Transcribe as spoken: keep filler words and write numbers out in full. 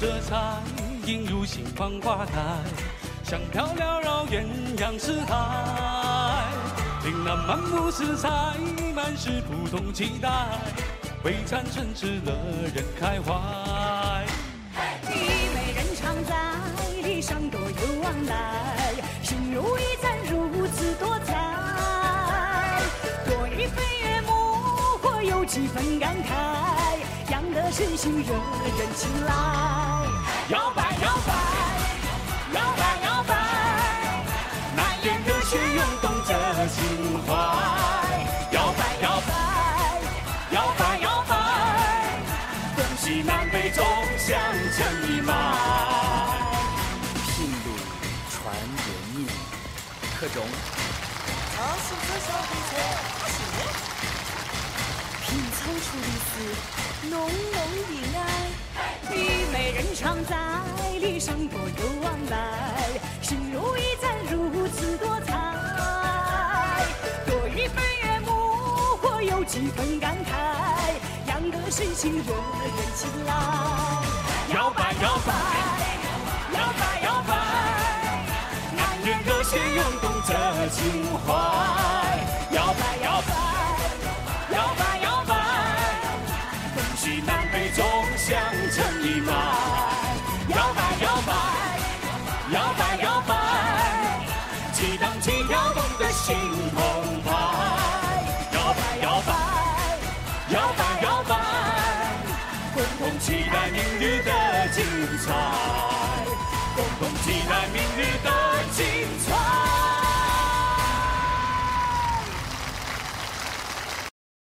色彩映入心房花开，香飘缭绕艳阳四海。岭南满目四彩，满是不同期待，挥洒城市乐人开怀。 虞美人常在，礼尚多有往来，心如一盏如此多彩。多一飞跃目，或有几分感慨，养得身心惹人青睐。摇摆摇摆，摇摆摇摆，难言热血涌动着情怀。摇摆摇摆，摇摆摇摆，东西南北中相成一脉。 聘路传人命，课中。 尝试这首比赛起。 品尝出的是浓浓的爱。虞美人常在，礼尚多有往来，心如一盏如此多彩。多一分悦目，或有几分感慨，养得身心惹人青睐。摇摆摇摆，摇摆摇摆，男人热血涌动着情怀。摇摆摇摆，摇摆摇摆，东西南北中相成一脉。摇摆摇摆，摇摆摇摆，激荡起摇动的心澎湃。摇摆摇摆，摇摆摇摆，共同期待明日的精彩，共同期待明日的